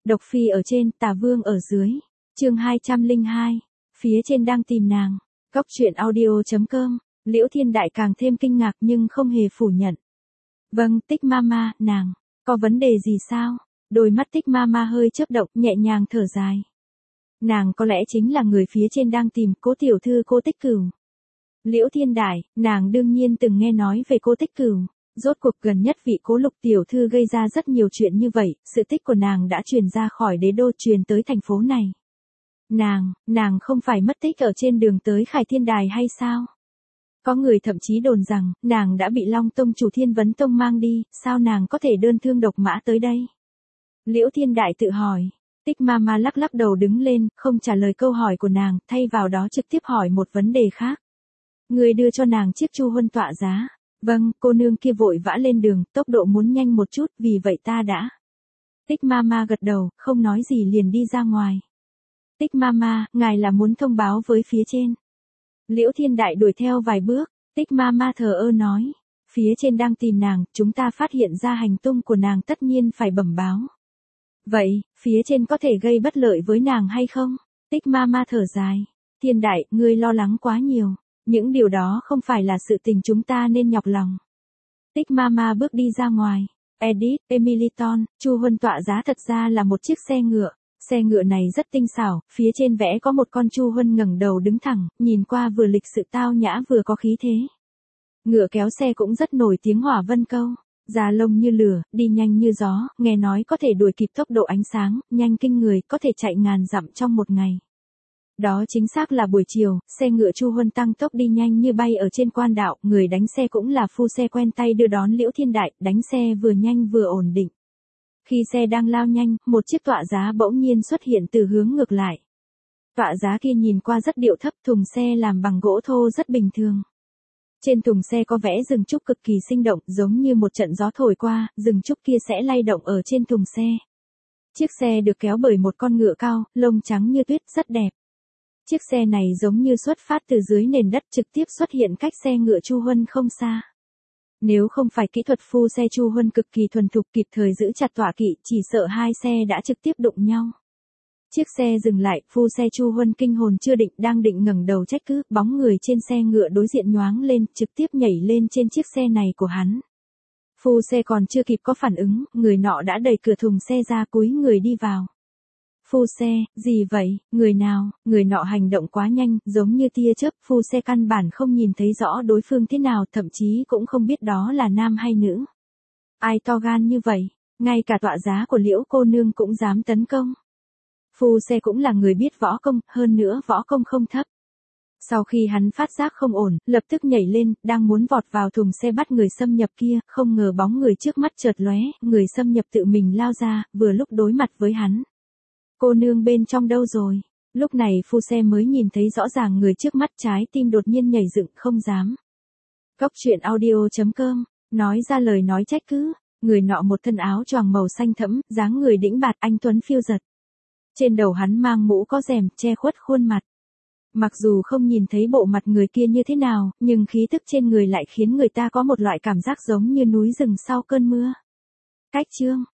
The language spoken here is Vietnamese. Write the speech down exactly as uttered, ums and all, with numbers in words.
Độc Phi ở trên, Tà Vương ở dưới. Chương hai trăm lẻ hai. Phía trên đang tìm nàng. Cóc truyện audio chấm com. Liễu Thiên Đại càng thêm kinh ngạc nhưng không hề phủ nhận. Vâng, Tích Mama, nàng, có vấn đề gì sao? Đôi mắt Tích Mama hơi chớp động, nhẹ nhàng thở dài. Nàng có lẽ chính là người phía trên đang tìm Cố tiểu thư Cố Tích Cửu. Liễu Thiên Đại, nàng đương nhiên từng nghe nói về Cố Tích Cửu. Rốt cuộc gần nhất vị Cố Lục tiểu thư gây ra rất nhiều chuyện như vậy, sự tích của nàng đã truyền ra khỏi đế đô, truyền tới thành phố này. Nàng, nàng không phải mất tích ở trên đường tới Khải Thiên Đài hay sao? Có người thậm chí đồn rằng, nàng đã bị Long Tông chủ Thiên Vấn Tông mang đi, sao nàng có thể đơn thương độc mã tới đây? Liễu Thiên Đại tự hỏi. Tích Mama lắc lắc đầu đứng lên, không trả lời câu hỏi của nàng, thay vào đó trực tiếp hỏi một vấn đề khác. Người đưa cho nàng chiếc chu huân tọa giá. Vâng, cô nương kia vội vã lên đường, tốc độ muốn nhanh một chút, vì vậy ta đã. Tích Mama gật đầu, không nói gì liền đi ra ngoài. Tích Mama, ngài là muốn thông báo với phía trên. Liễu Thiên Đại đuổi theo vài bước, Tích Mama thờ ơ nói. Phía trên đang tìm nàng, chúng ta phát hiện ra hành tung của nàng tất nhiên phải bẩm báo. Vậy, phía trên có thể gây bất lợi với nàng hay không? Tích Mama thở dài. Thiên Đại, ngươi lo lắng quá nhiều. Những điều đó không phải là sự tình chúng ta nên nhọc lòng. Tích Mama bước đi ra ngoài. Edith, Emiliton, chu huân tọa giá thật ra là một chiếc xe ngựa. Xe ngựa này rất tinh xảo, phía trên vẽ có một con chu huân ngẩng đầu đứng thẳng, nhìn qua vừa lịch sự tao nhã vừa có khí thế. Ngựa kéo xe cũng rất nổi tiếng Hỏa Vân Câu, da lông như lửa, đi nhanh như gió, nghe nói có thể đuổi kịp tốc độ ánh sáng, nhanh kinh người, có thể chạy ngàn dặm trong một ngày. Đó chính xác là buổi chiều, xe ngựa chu huân tăng tốc đi nhanh như bay ở trên quan đạo, người đánh xe cũng là phu xe quen tay đưa đón Liễu Thiên Đại, đánh xe vừa nhanh vừa ổn định. Khi xe đang lao nhanh, một chiếc tọa giá bỗng nhiên xuất hiện từ hướng ngược lại. Tọa giá kia nhìn qua rất điệu thấp, thùng xe làm bằng gỗ thô rất bình thường. Trên thùng xe có vẽ rừng trúc cực kỳ sinh động, giống như một trận gió thổi qua, rừng trúc kia sẽ lay động ở trên thùng xe. Chiếc xe được kéo bởi một con ngựa cao, lông trắng như tuyết, rất đẹp. Chiếc xe này giống như xuất phát từ dưới nền đất, trực tiếp xuất hiện cách xe ngựa chu huân không xa. Nếu không phải kỹ thuật phu xe chu huân cực kỳ thuần thục kịp thời giữ chặt tọa kỵ, chỉ sợ hai xe đã trực tiếp đụng nhau. Chiếc xe dừng lại, phu xe chu huân kinh hồn chưa định, đang định ngẩng đầu trách cứ, bóng người trên xe ngựa đối diện nhoáng lên, trực tiếp nhảy lên trên chiếc xe này của hắn. Phu xe còn chưa kịp có phản ứng, người nọ đã đẩy cửa thùng xe ra, cúi người đi vào. Phu xe, gì vậy, người nào? Người nọ hành động quá nhanh, giống như tia chớp, phu xe căn bản không nhìn thấy rõ đối phương thế nào, thậm chí cũng không biết đó là nam hay nữ. Ai to gan như vậy, ngay cả tọa giá của Liễu cô nương cũng dám tấn công. Phu xe cũng là người biết võ công, hơn nữa võ công không thấp. Sau khi hắn phát giác không ổn, lập tức nhảy lên, đang muốn vọt vào thùng xe bắt người xâm nhập kia, không ngờ bóng người trước mắt chợt lóe, người xâm nhập tự mình lao ra, vừa lúc đối mặt với hắn. Cô nương bên trong đâu rồi? Lúc này phu xe mới nhìn thấy rõ ràng người trước mắt, trái tim đột nhiên nhảy dựng, không dám. Cóc truyện audio chấm com, nói ra lời nói trách cứ, người nọ một thân áo choàng màu xanh thẫm, dáng người đĩnh bạt, anh tuấn phiêu giật. Trên đầu hắn mang mũ có rèm, che khuất khuôn mặt. Mặc dù không nhìn thấy bộ mặt người kia như thế nào, nhưng khí tức trên người lại khiến người ta có một loại cảm giác giống như núi rừng sau cơn mưa. Cách chương